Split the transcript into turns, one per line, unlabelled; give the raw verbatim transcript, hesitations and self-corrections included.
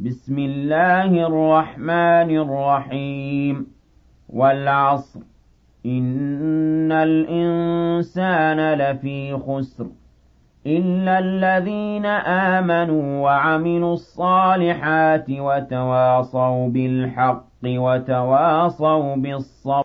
بسم الله الرحمن الرحيم والعصر إن الإنسان لفي خسر إلا الذين آمنوا وعملوا الصالحات وتواصوا بالحق وتواصوا بالصبر